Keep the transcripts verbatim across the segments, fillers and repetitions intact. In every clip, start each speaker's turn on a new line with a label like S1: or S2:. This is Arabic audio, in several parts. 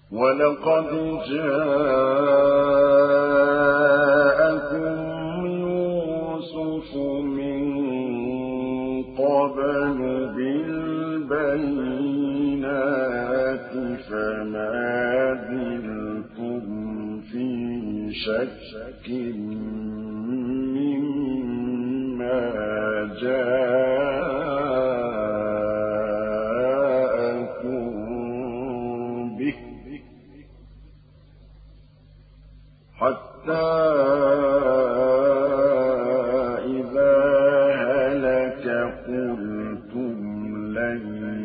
S1: ولقد جاءكم يوسف من قبل بالبينات فما زلتم في شك مما جاءكم به حتى إذا هلك قلتم لن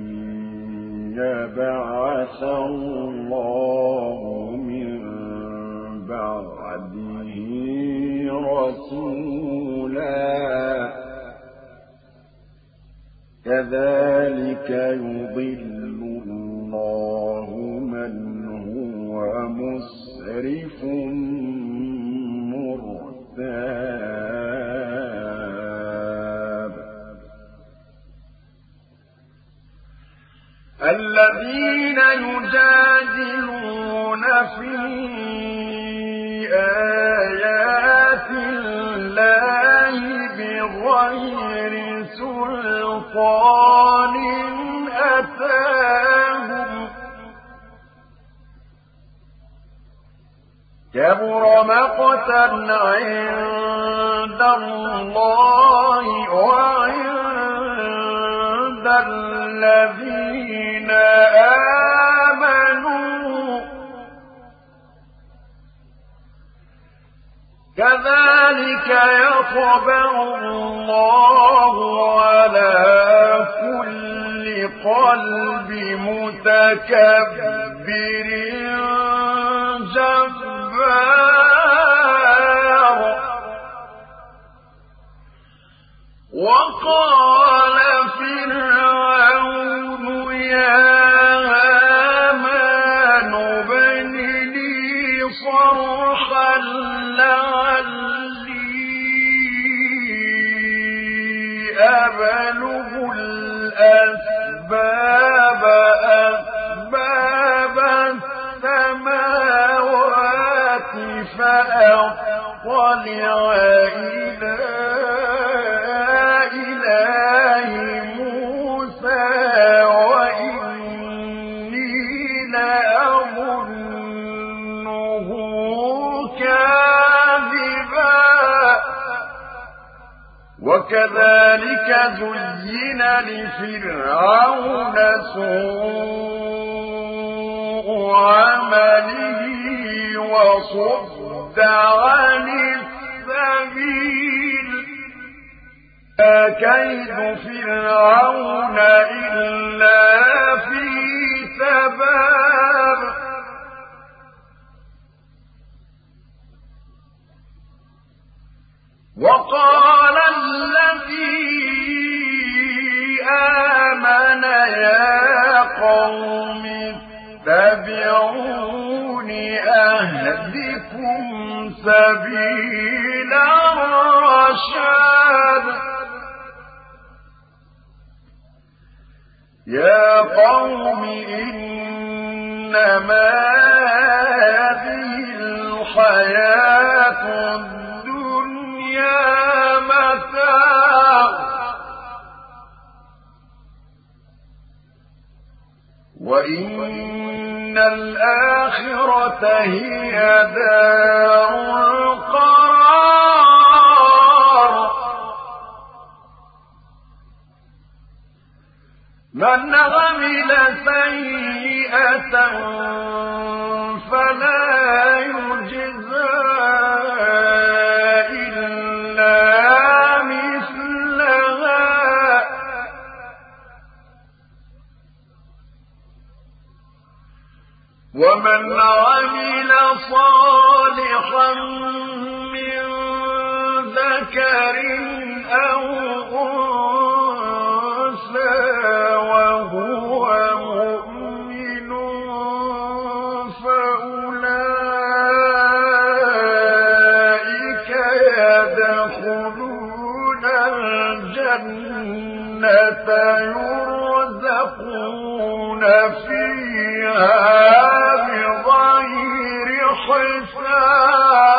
S1: يبعث الله من بعده رسولا كذلك يضل الله من هو مسرف مرتاب الذين يجادلون في آيات الله بغير سلطان أتاهم كبر مقتا عند الله وعند الذين آمنوا كذلك يطبع الله على كل قلب متكبر جبار وقال فرعون يا هامان ابن لي صرحا لعلي أبلغ الأسباب أسباب السماوات فأطلع إلى إله موسى وإني لأظنه كاذبا وكذلك زين لفرعون سوء عمله وصد عن السبيل ما كيد فرعون إلا في تباب وقال الذي آمن يا قوم اتبعون أهدكم سبيل الرشاد يا قوم إنما هذه الحياة الدنيا متاع وإن الآخرة هي دار القرار من عمل سيئة فلا يجزى إلا مثلها ومن عمل صالحا من ذكر أو أنثى وهو مؤمن فأولئك يدخلون الجنة يرزقون فيها بغير حساب